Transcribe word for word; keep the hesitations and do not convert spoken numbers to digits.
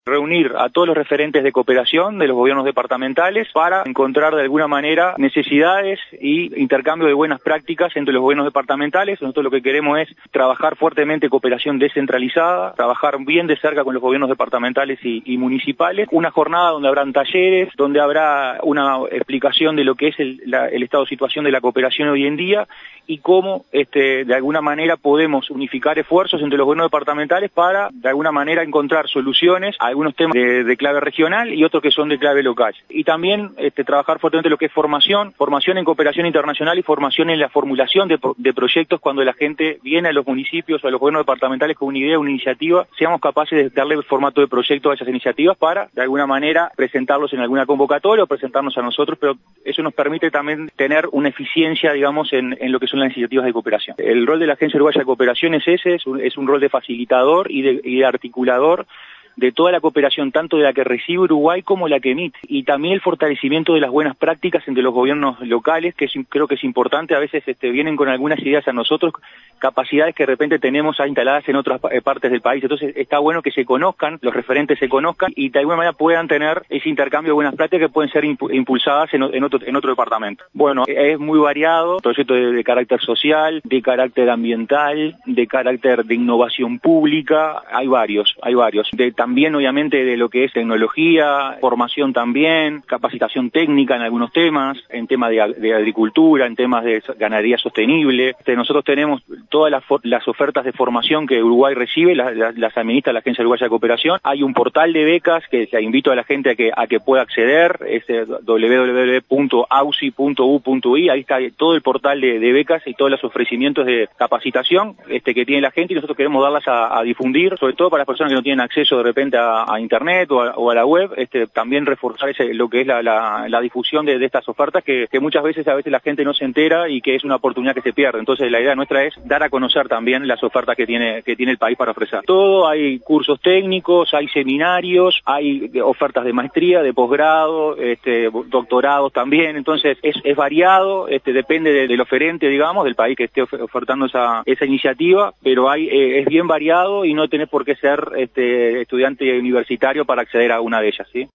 reunir a todos los referentes de cooperación de los gobiernos departamentales para encontrar de alguna manera necesidades y intercambio de buenas prácticas entre los gobiernos departamentales. Nosotros lo que queremos es trabajar fuertemente cooperación descentralizada, trabajar bien de cerca con los gobiernos departamentales y, y municipales. Una jornada donde habrán talleres, donde habrá una explicación de lo que es el, la, el estado de situación de la cooperación hoy en día y cómo este, de alguna manera podemos unificar esfuerzos entre los gobiernos departamentales para de alguna manera encontrar soluciones a algunos temas de, de clave regional y otros que son de clave local. Y también este, trabajar fuertemente lo que es formación, formación en cooperación internacional y formación en la formulación de, de proyectos cuando la gente viene a los municipios o a los gobiernos departamentales con una idea, una iniciativa, seamos capaces de darle el formato de proyecto a esas iniciativas para de alguna manera presentarlos en alguna convocatoria o presentarnos a nosotros, pero eso nos permite también tener una eficiencia, digamos, en, en lo que son las iniciativas de cooperación. El rol de la Agencia Uruguaya de Cooperación es ese, es un, es un rol de facilitador y de, y de articulador de toda la cooperación, tanto de la que recibe Uruguay como la que emite, y también el fortalecimiento de las buenas prácticas entre los gobiernos locales, que es, creo que es importante. A veces este, vienen con algunas ideas a nosotros, capacidades que de repente tenemos instaladas en otras partes del país, entonces está bueno que se conozcan, los referentes se conozcan y de alguna manera puedan tener ese intercambio de buenas prácticas que pueden ser impulsadas en, en, otro, en otro departamento. Bueno, es muy variado, proyectos de, de carácter social, de carácter ambiental, de carácter de innovación pública, hay varios, hay varios. De, también obviamente de lo que es tecnología, formación también, capacitación técnica en algunos temas, en temas de, de agricultura, en temas de ganadería sostenible. Este, nosotros tenemos todas las, las ofertas de formación que Uruguay recibe, las, las, las administra la Agencia Uruguaya de Cooperación. Hay un portal de becas que se invito a la gente a que, a que pueda acceder, es doble u doble u doble u punto ausi punto u punto i, ahí está todo el portal de, de becas y todos los ofrecimientos de capacitación este, que tiene la gente, y nosotros queremos darlas a, a difundir, sobre todo para las personas que no tienen acceso de repente A, a internet o a, o a la web, este, también reforzar ese, lo que es la, la, la difusión de, de estas ofertas que, que muchas veces a veces la gente no se entera y que es una oportunidad que se pierde. Entonces la idea nuestra es dar a conocer también las ofertas que tiene que tiene el país para ofrecer. Todo, hay cursos técnicos, hay seminarios, hay ofertas de maestría, de posgrado, este, doctorados también. Entonces es, es variado, este, depende de, del oferente, digamos, del país que esté ofertando esa, esa iniciativa, pero hay eh, es bien variado y no tenés por qué ser este, estudiante universitario para acceder a una de ellas, ¿sí?